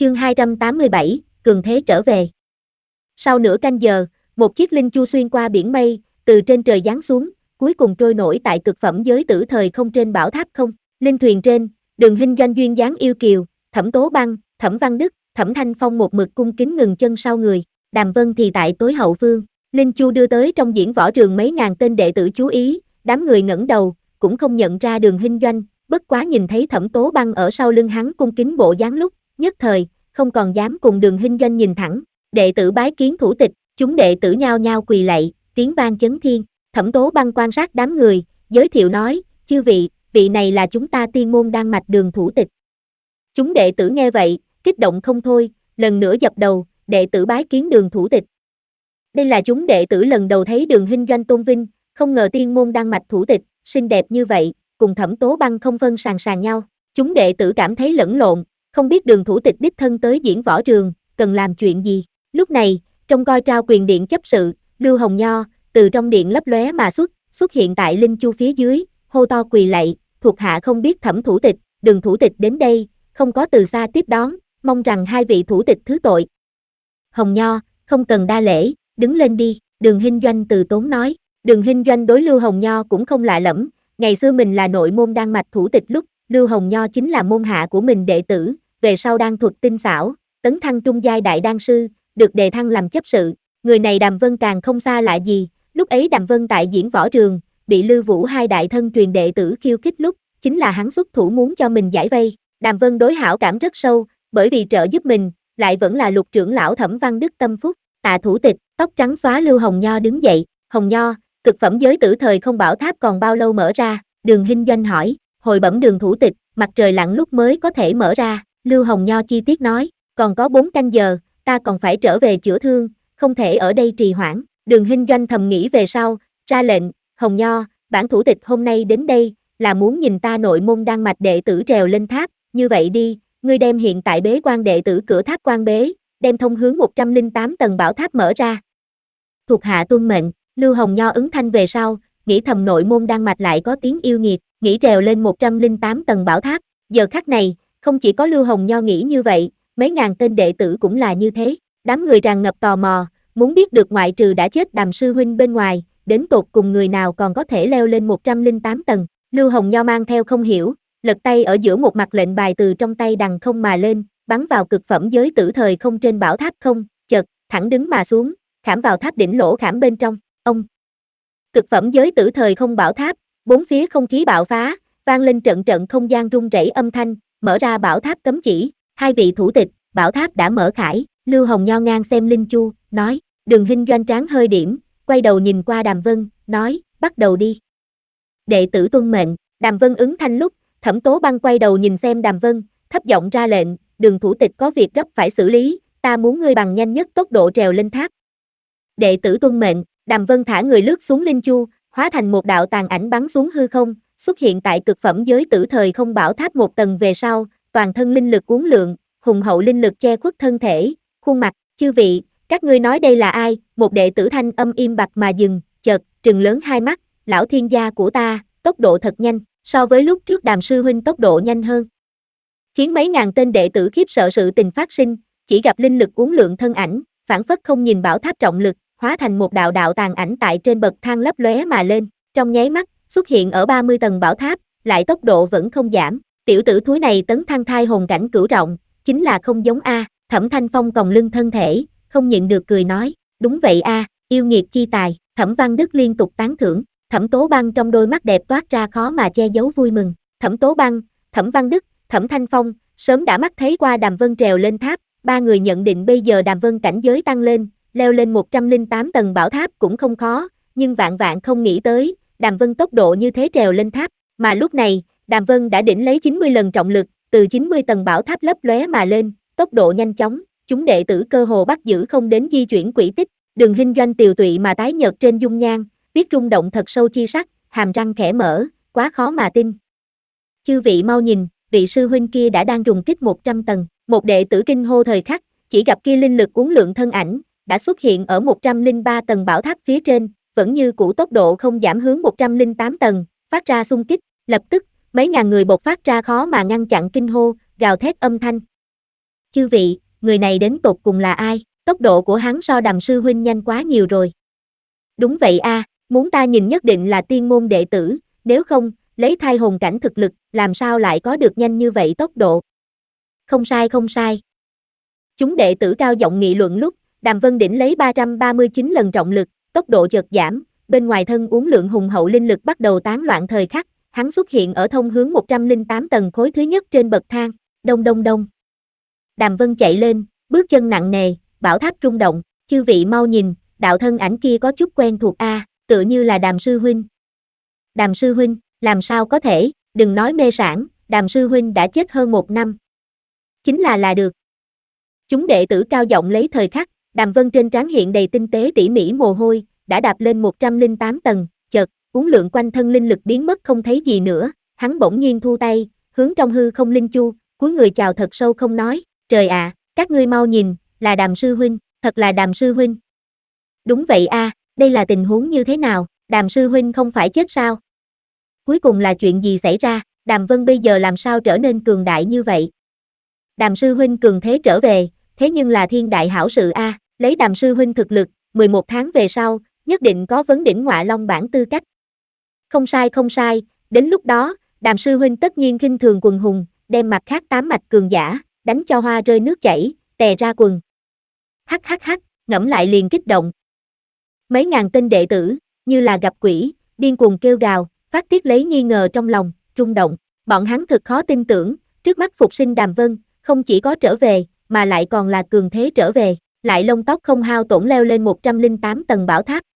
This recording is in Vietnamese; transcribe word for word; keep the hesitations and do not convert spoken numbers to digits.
Chương hai trăm tám mươi bảy, cường thế trở về. Sau nửa canh giờ, một chiếc linh chu xuyên qua biển mây, từ trên trời giáng xuống, cuối cùng trôi nổi tại cực phẩm giới tử thời không trên bảo tháp không. Linh thuyền trên, Đường Hinh Doanh duyên dáng yêu kiều, Thẩm Tố Băng, Thẩm Văn Đức, Thẩm Thanh Phong một mực cung kính ngừng chân sau người, Đàm Vân thì tại tối hậu phương. Linh chu đưa tới trong diễn võ trường mấy ngàn tên đệ tử chú ý, đám người ngẩng đầu, cũng không nhận ra Đường Hinh Doanh, bất quá nhìn thấy Thẩm Tố Băng ở sau lưng hắn cung kính bộ dáng lúc, nhất thời, không còn dám cùng Đường Hinh Doanh nhìn thẳng. Đệ tử bái kiến thủ tịch, chúng đệ tử nhao nhao quỳ lạy, tiếng vang chấn thiên. Thẩm Tố Băng quan sát đám người, giới thiệu nói, chư vị, vị này là chúng ta tiên môn đan mạch Đường thủ tịch. Chúng đệ tử nghe vậy, kích động không thôi, lần nữa dập đầu, đệ tử bái kiến Đường thủ tịch. Đây là chúng đệ tử lần đầu thấy Đường Hinh Doanh tôn vinh, không ngờ tiên môn đan mạch thủ tịch, xinh đẹp như vậy, cùng Thẩm Tố Băng không phân sàng sàng nhau. Chúng đệ tử cảm thấy lẫn lộn, không biết Đường thủ tịch đích thân tới diễn võ trường, cần làm chuyện gì. Lúc này, trong coi trao quyền điện chấp sự, Lưu Hồng Nho, từ trong điện lấp lóe mà xuất, xuất hiện tại linh chu phía dưới, hô to quỳ lạy, thuộc hạ không biết Thẩm thủ tịch, Đường thủ tịch đến đây, không có từ xa tiếp đón, mong rằng hai vị thủ tịch thứ tội. Hồng Nho, không cần đa lễ, đứng lên đi, Đường Hinh Doanh từ tốn nói. Đường Hinh Doanh đối Lưu Hồng Nho cũng không lạ lẫm, ngày xưa mình là nội môn đan mạch thủ tịch lúc, Lưu Hồng Nho chính là môn hạ của mình đệ tử, về sau đan thuật tinh xảo, tấn thăng trung giai đại đan sư, được đề thăng làm chấp sự. Người này Đàm Vân càng không xa lạ gì, lúc ấy Đàm Vân tại diễn võ trường, bị Lưu Vũ hai đại thân truyền đệ tử khiêu khích lúc, chính là hắn xuất thủ muốn cho mình giải vây. Đàm Vân đối hảo cảm rất sâu, bởi vì trợ giúp mình, lại vẫn là Lục trưởng lão Thẩm Văn Đức tâm phúc. Tạ thủ tịch, tóc trắng xóa Lưu Hồng Nho đứng dậy, Hồng Nho, cực phẩm giới tử thời không bảo tháp còn bao lâu mở ra? Đường Hinh Doanh hỏi. Hồi bẩm Đường thủ tịch, mặt trời lặn lúc mới có thể mở ra. Lưu Hồng Nho chi tiết nói, còn có bốn canh giờ, ta còn phải trở về chữa thương, không thể ở đây trì hoãn. Đường Hinh Doanh thầm nghĩ về sau, ra lệnh, Hồng Nho, bản thủ tịch hôm nay đến đây, là muốn nhìn ta nội môn đan mạch đệ tử trèo lên tháp, như vậy đi, ngươi đem hiện tại bế quan đệ tử cửa tháp quan bế, đem thông hướng một trăm lẻ tám tầng bảo tháp mở ra. Thuộc hạ tuân mệnh. Lưu Hồng Nho ứng thanh về sau, nghĩ thầm nội môn đan mạch lại có tiếng yêu nghiệt, nghĩ trèo lên một trăm lẻ tám tầng bảo tháp. Giờ khắc này, không chỉ có Lưu Hồng Nho nghĩ như vậy, mấy ngàn tên đệ tử cũng là như thế. Đám người tràn ngập tò mò, muốn biết được ngoại trừ đã chết Đàm sư huynh bên ngoài, đến tột cùng người nào còn có thể leo lên một trăm lẻ tám tầng. Lưu Hồng Nho mang theo không hiểu, lật tay ở giữa một mặt lệnh bài từ trong tay đằng không mà lên, bắn vào cực phẩm giới tử thời không trên bảo tháp không, chợt, thẳng đứng mà xuống, khảm vào tháp đỉnh lỗ khảm bên trong. Ông cực phẩm giới tử thời không bảo tháp, bốn phía không khí bạo phá, vang lên trận trận không gian rung rẩy âm thanh, mở ra bảo tháp cấm chỉ. Hai vị thủ tịch, bảo tháp đã mở khải. Lưu Hồng Nho ngang xem linh chu, nói. Đường Hinh Doanh tráng hơi điểm, quay đầu nhìn qua Đàm Vân, nói, bắt đầu đi. Đệ tử tuân mệnh. Đàm Vân ứng thanh lúc, Thẩm Tố Băng quay đầu nhìn xem Đàm Vân, thấp giọng ra lệnh, Đường thủ tịch có việc gấp phải xử lý, ta muốn ngươi bằng nhanh nhất tốc độ trèo lên tháp. Đệ tử tuân mệnh. Đàm Vân thả người lướt xuống linh chu, hóa thành một đạo tàn ảnh bắn xuống hư không, xuất hiện tại cực phẩm giới tử thời không bảo tháp một tầng về sau, toàn thân linh lực uốn lượn, hùng hậu linh lực che khuất thân thể, khuôn mặt. Chư vị, các ngươi nói đây là ai? Một đệ tử thanh âm im bặt mà dừng, chợt trừng lớn hai mắt, lão thiên gia của ta, tốc độ thật nhanh, so với lúc trước Đàm sư huynh tốc độ nhanh hơn. Khiến mấy ngàn tên đệ tử khiếp sợ sự tình phát sinh, chỉ gặp linh lực uốn lượn thân ảnh, phản phất không nhìn bảo tháp trọng lực, hóa thành một đạo đạo tàn ảnh tại trên bậc thang lấp lóe mà lên, trong nháy mắt, xuất hiện ở ba mươi tầng bảo tháp, lại tốc độ vẫn không giảm. Tiểu tử thúi này tấn thăng thai hồn cảnh cửu trọng, chính là không giống a. Thẩm Thanh Phong còng lưng thân thể, không nhịn được cười nói, đúng vậy a, yêu nghiệt chi tài. Thẩm Văn Đức liên tục tán thưởng. Thẩm Tố Băng trong đôi mắt đẹp toát ra khó mà che giấu vui mừng. Thẩm Tố Băng, Thẩm Văn Đức, Thẩm Thanh Phong, sớm đã mắt thấy qua Đàm Vân trèo lên tháp, ba người nhận định bây giờ Đàm Vân cảnh giới tăng lên, leo lên một trăm lẻ tám tầng bảo tháp cũng không khó, nhưng vạn vạn không nghĩ tới, Đàm Vân tốc độ như thế trèo lên tháp, mà lúc này, Đàm Vân đã đỉnh lấy chín mươi lần trọng lực, từ chín mươi tầng bảo tháp lấp lóe mà lên, tốc độ nhanh chóng, chúng đệ tử cơ hồ bắt giữ không đến di chuyển quỹ tích. Đường Hinh Doanh tiều tụy mà tái nhợt trên dung nhan, viết rung động thật sâu chi sắc, hàm răng khẽ mở, quá khó mà tin. Chư vị mau nhìn, vị sư huynh kia đã đang trùng kích một trăm tầng, một đệ tử kinh hô thời khắc, chỉ gặp kia linh lực uốn lượn thân ảnh, đã xuất hiện ở một trăm lẻ ba tầng bảo tháp phía trên, vẫn như cũ tốc độ không giảm hướng một trăm lẻ tám tầng, phát ra xung kích, lập tức, mấy ngàn người bộc phát ra khó mà ngăn chặn kinh hô, gào thét âm thanh. Chư vị, người này đến tột cùng là ai? Tốc độ của hắn so Đàm sư huynh nhanh quá nhiều rồi. Đúng vậy a, muốn ta nhìn nhất định là tiên môn đệ tử, nếu không, lấy thai hồn cảnh thực lực, làm sao lại có được nhanh như vậy tốc độ? Không sai không sai. Chúng đệ tử cao giọng nghị luận lúc, Đàm Vân Đỉnh lấy ba trăm ba mươi chín lần trọng lực, tốc độ chợt giảm, bên ngoài thân uốn lượng hùng hậu linh lực bắt đầu tán loạn thời khắc, hắn xuất hiện ở thông hướng một trăm lẻ tám tầng khối thứ nhất trên bậc thang, đông đông đông. Đàm Vân chạy lên, bước chân nặng nề, bảo tháp rung động, chư vị mau nhìn, đạo thân ảnh kia có chút quen thuộc a, à, tựa như là Đàm sư huynh. Đàm sư huynh, làm sao có thể, đừng nói mê sảng, Đàm sư huynh đã chết hơn một năm. Chính là là được. Chúng đệ tử cao giọng lấy thời khắc, Đàm Vân trên trán hiện đầy tinh tế tỉ mỉ mồ hôi, đã đạp lên một trăm lẻ tám tầng, chợt, uốn lượng quanh thân linh lực biến mất không thấy gì nữa, hắn bỗng nhiên thu tay, hướng trong hư không linh chu, cúi người chào thật sâu không nói, trời ạ, à, các ngươi mau nhìn, là Đàm sư huynh, thật là Đàm sư huynh. Đúng vậy a, à, đây là tình huống như thế nào, Đàm sư huynh không phải chết sao? Cuối cùng là chuyện gì xảy ra, Đàm Vân bây giờ làm sao trở nên cường đại như vậy? Đàm sư huynh cường thế trở về, thế nhưng là thiên đại hảo sự a, à, lấy Đàm sư huynh thực lực, mười một tháng về sau, nhất định có vấn đỉnh ngọa long bản tư cách. Không sai không sai, đến lúc đó, Đàm sư huynh tất nhiên khinh thường quần hùng, đem mặt khác tám mạch cường giả, đánh cho hoa rơi nước chảy, tè ra quần. Hắc hắc hắc, ngẫm lại liền kích động. Mấy ngàn tên đệ tử, như là gặp quỷ, điên cuồng kêu gào, phát tiết lấy nghi ngờ trong lòng, rung động. Bọn hắn thực khó tin tưởng, trước mắt phục sinh Đàm Vân, không chỉ có trở về, mà lại còn là cường thế trở về, lại lông tóc không hao tổn leo lên một trăm lẻ tám tầng bảo tháp,